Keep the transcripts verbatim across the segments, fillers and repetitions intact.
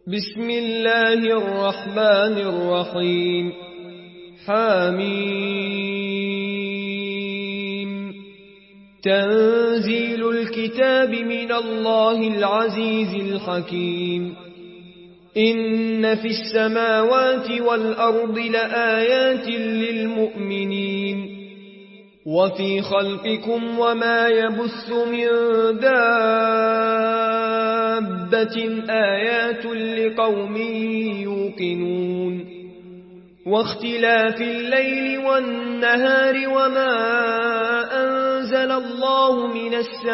بسم الله الرحمن الرحيم. حميم. تنزيل الكتاب من الله العزيز الحكيم. إن في السماوات والأرض لآيات للمؤمنين وفي خلقكم وما يبث من دابة آيات لقوم يوقنون واختلاف الليل والنهار وما أنزل الله من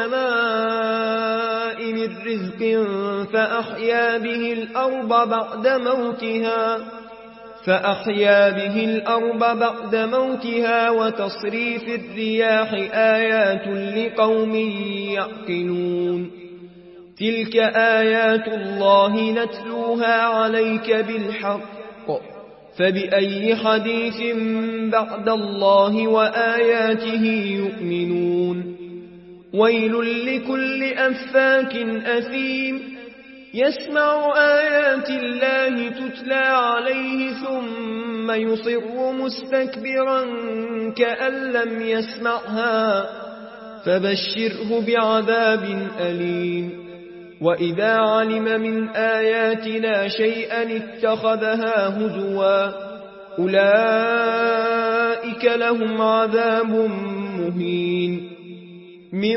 السماء من رزق فأحيا به الأرض بعد موتها فأحيا به الأرض بعد موتها وتصريف الرياح آيات لقوم يعقلون تلك آيات الله نتلوها عليك بالحق فبأي حديث بعد الله وآياته يؤمنون ويل لكل أفاك أثيم يسمع آيات الله تتلى عليه ثم يصر مستكبرا كأن لم يسمعها فبشره بعذاب أليم وإذا علم من آياتنا شيئا اتخذها هزوا أولئك لهم عذاب مهين من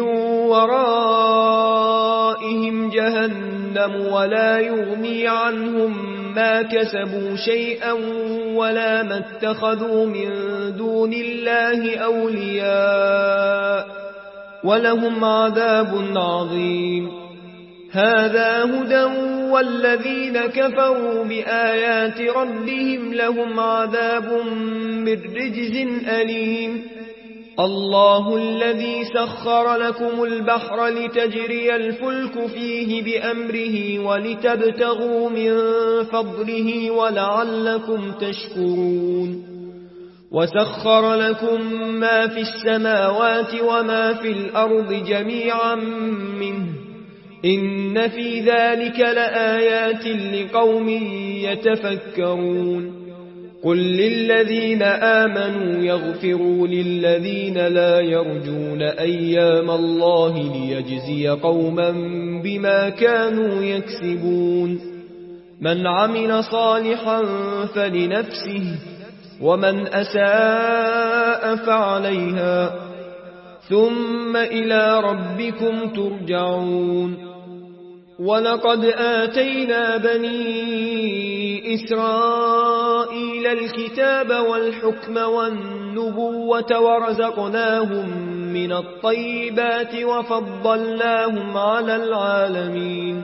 ورائهم جهنم ولا يغني عنهم ما كسبوا شيئا ولا ما اتخذوا من دون الله أولياء ولهم عذاب عظيم هذا هدى والذين كفروا بآيات ربهم لهم عذاب من رجز أليم الله الذي سخر لكم البحر لتجري الفلك فيه بأمره ولتبتغوا من فضله ولعلكم تشكرون وسخر لكم ما في السماوات وما في الأرض جميعا منه إن في ذلك لآيات لقوم يتفكرون قل للذين آمنوا يغفروا للذين لا يرجون أيام الله ليجزي قوما بما كانوا يكسبون من عمل صالحا فلنفسه ومن أساء فعليها ثم إلى ربكم ترجعون ولقد آتينا بني إسرائيل الكتاب والحكم والنبوة ورزقناهم من الطيبات وفضلناهم على العالمين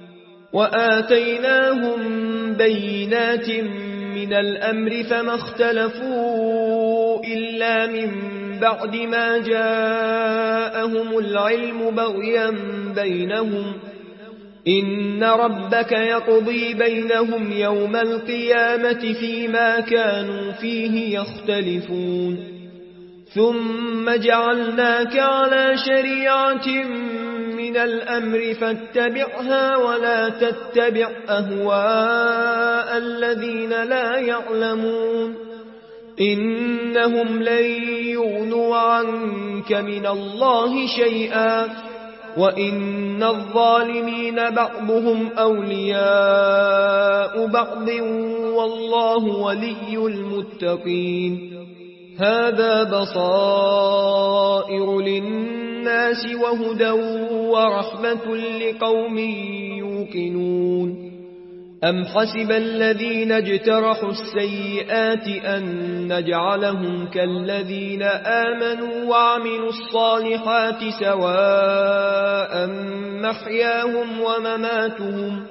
وآتيناهم بينات من الأمر فما اختلفوا إلا من بعد ما جاءهم العلم بغيا بينهم إن ربك يقضي بينهم يوم القيامة فيما كانوا فيه يختلفون ثم جعلناك على شريعة من الأمر فاتبعها ولا تتبع أهواء الذين لا يعلمون إنهم لن يغنوا عنك من الله شيئا وإن الظالمين بعضهم أولياء بعض والله ولي المتقين هذا بصائر للناس وهدى ورحمة لقوم يوقنون أم حسب الذين اجترحوا السيئات أن نجعلهم كالذين آمنوا وعملوا الصالحات سواء محياهم ومماتهم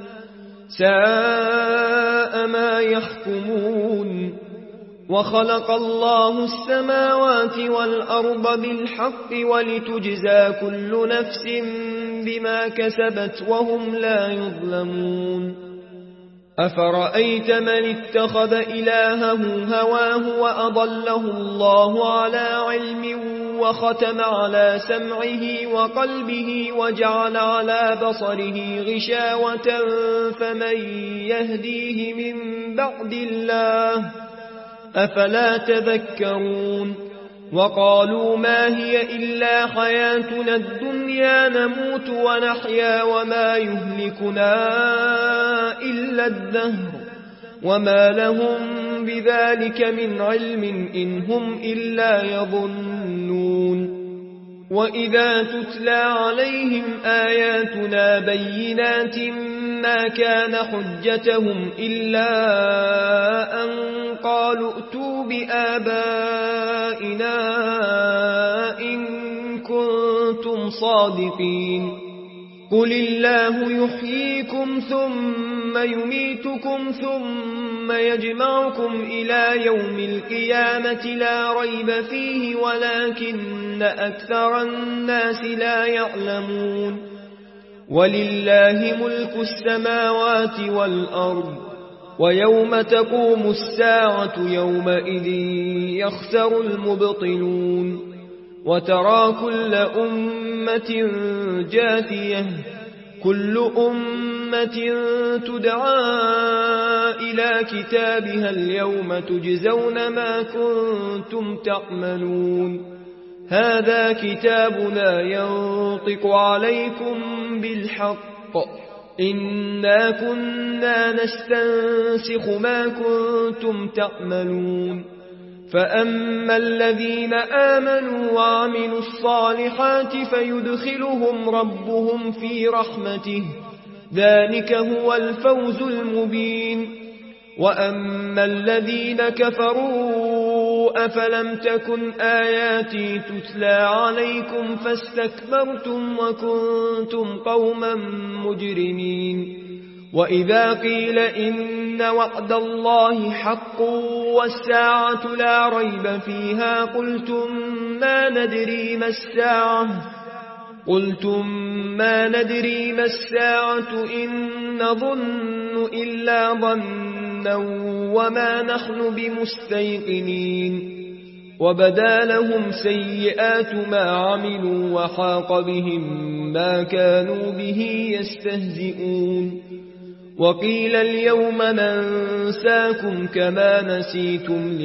ساء ما يحكمون وخلق الله السماوات والأرض بالحق ولتجزى كل نفس بما كسبت وهم لا يظلمون أفرأيت من اتخذ إلهه هواه وأضله الله على علم وختم على سمعه وقلبه وجعل على بصره غشاوة فمن يهديه من بعد الله أفلا تذكرون وقالوا ما هي إلا حياتنا الدنيا نموت ونحيا وما يهلكنا إلا الدهر وما لهم بذلك من علم إن هم إلا يظنون وإذا تتلى عليهم آياتنا بينات ما كان حجتهم إلا أن قالوا ائتوا بآبائنا إن كنتم صادقين قل الله يحييكم ثم يميتكم ثم يجمعكم إلى يوم القيامة لا ريب فيه ولكن أكثر الناس لا يعلمون ولله ملك السماوات والأرض ويوم تقوم الساعة يومئذ يخسر المبطلون وترى كل أمة جاثية كل أمة تدعى إلى كتابها اليوم تجزون ما كنتم تعملون هذا كتابنا ينطق عليكم بالحق إنا كنا نستنسخ ما كنتم تعملون فأما الذين آمنوا وعملوا الصالحات فيدخلهم ربهم في رحمته ذلك هو الفوز المبين وأما الذين كفروا أفلم تكن آياتي تتلى عليكم فاستكبرتم وكنتم قوما مجرمين وإذا قيل إن وعد الله حق والساعة لا ريب فيها قلتم ما ندري ما الساعة قلتم ما ندري ما الساعة إن نظن إلا ظنا وما نحن بمستيقنين وبدا لهم سيئات ما عملوا وحاق بهم ما كانوا به يستهزئون وقيل اليوم ننساكم كما نسيتم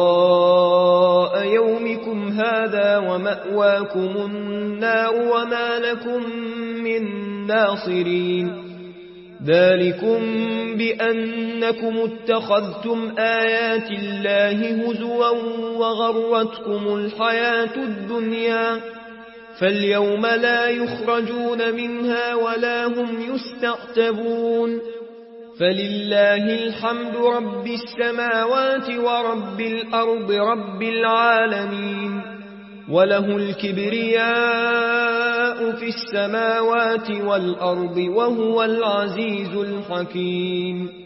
لقاء يومكم هذا ومأواكم النار وما لكم من ناصرين ذلكم بأنكم اتخذتم آيات الله هزوا وغرتكم الحياة الدنيا فاليوم لا يخرجون منها ولا هم يستعتبون فلله الحمد رب السماوات ورب الأرض رب العالمين وله الكبرياء في السماوات والأرض وهو العزيز الحكيم